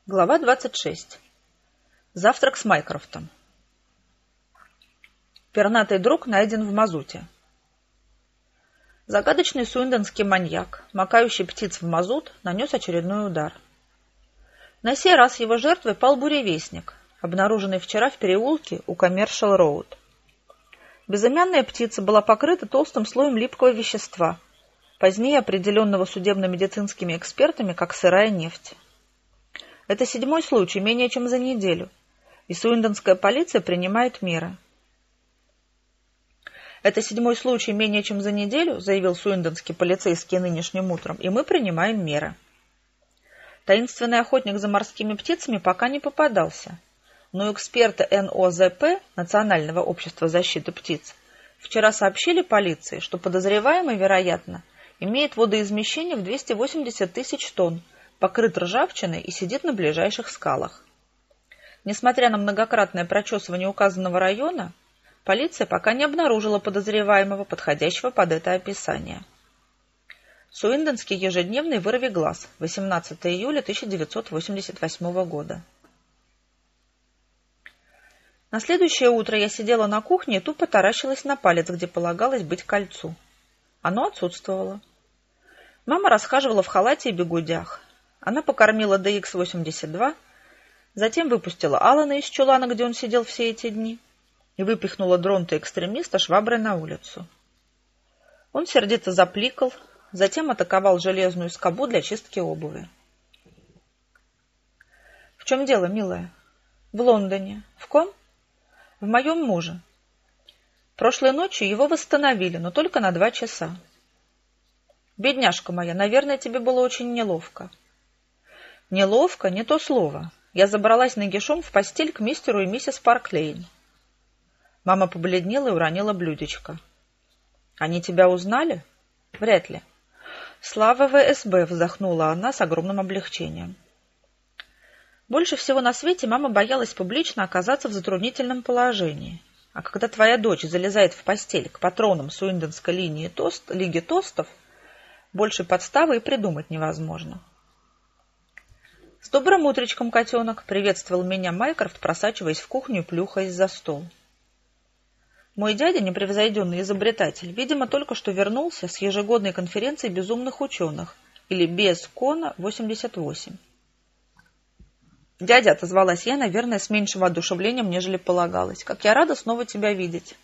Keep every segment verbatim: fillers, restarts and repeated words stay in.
Глава двадцать шесть. Завтрак с Майкрофтом. Пернатый друг найден в мазуте. Загадочный суиндонский маньяк, макающий птиц в мазут, нанес очередной удар. На сей раз его жертвой пал буревестник, обнаруженный вчера в переулке у Коммершал-Роуд. Безымянная птица была покрыта толстым слоем липкого вещества, позднее определенного судебно-медицинскими экспертами как сырая нефть. Это седьмой случай менее чем за неделю, и суиндонская полиция принимает меры. Это седьмой случай менее чем за неделю, заявил суиндонский полицейский нынешним утром, и мы принимаем меры. Таинственный охотник за морскими птицами пока не попадался, но эксперты эн о зэ пэ, Национального общества защиты птиц, вчера сообщили полиции, что подозреваемый, вероятно, имеет водоизмещение в двести восемьдесят тысяч тонн, покрыт ржавчиной и сидит на ближайших скалах. Несмотря на многократное прочесывание указанного района, полиция пока не обнаружила подозреваемого, подходящего под это описание. Суиндонский ежедневный «Вырви глаз», восемнадцатое июля тысяча девятьсот восемьдесят восьмого года. На следующее утро я сидела на кухне и тупо таращилась на палец, где полагалось быть кольцу. Оно отсутствовало. Мама расхаживала в халате и бегудях. Она покормила дэ икс восемьдесят два, затем выпустила Алана из чулана, где он сидел все эти дни, и выпихнула дронта-экстремиста шваброй на улицу. Он сердито запликал, затем атаковал железную скобу для чистки обуви. — В чем дело, милая? — В Лондоне. — В ком? — В моем муже. Прошлой ночью его восстановили, но только на два часа. — Бедняжка моя, наверное, тебе было очень неловко. — Неловко — не то слово. Я забралась нагишом в постель к мистеру и миссис Парклейн. Мама побледнела и уронила блюдечко. — Они тебя узнали? — Вряд ли. — Слава вэ эс бэ! — вздохнула она с огромным облегчением. Больше всего на свете мама боялась публично оказаться в затруднительном положении. А когда твоя дочь залезает в постель к патронам суиндонской линии тост, Лиги тостов, больше подставы и придумать невозможно. — С добрым утречком, котенок! — приветствовал меня Майкрофт, просачиваясь в кухню и плюхаясь за стол. Мой дядя, непревзойденный изобретатель, видимо, только что вернулся с ежегодной конференции безумных ученых, или Безкона восемьдесят восемь. — Дядя, — отозвалась я, наверное, с меньшим воодушевлением, нежели полагалось, — как я рада снова тебя видеть.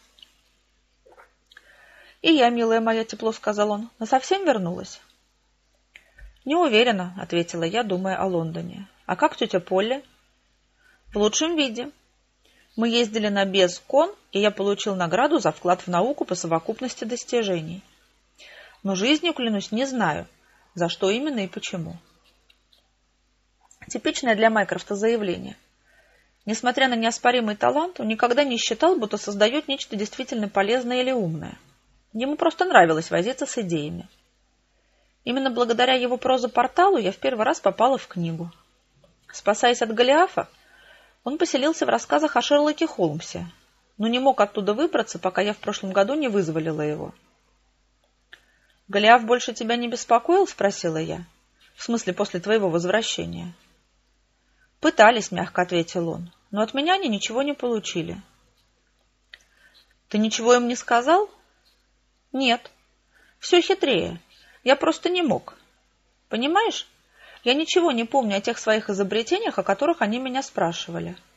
— И я, милая моя, — тепло сказал он, — насовсем вернулась? — Не уверена, — ответила я, думая о Лондоне. — А как тетя Полли? — В лучшем виде. Мы ездили на Безкон, и я получил награду за вклад в науку по совокупности достижений. Но жизнью, клянусь, не знаю, за что именно и почему. Типичное для Майкрофта заявление. Несмотря на неоспоримый талант, он никогда не считал, будто создает нечто действительно полезное или умное. Ему просто нравилось возиться с идеями. Именно благодаря его проза-порталу я в первый раз попала в книгу. Спасаясь от Голиафа, он поселился в рассказах о Шерлоке Холмсе, но не мог оттуда выбраться, пока я в прошлом году не вызволила его. — Голиаф больше тебя не беспокоил? — спросила я. — В смысле, после твоего возвращения? — Пытались, — мягко ответил он, — но от меня они ничего не получили. — Ты ничего им не сказал? — Нет. Все хитрее. Я просто не мог. Понимаешь, я ничего не помню о тех своих изобретениях, о которых они меня спрашивали.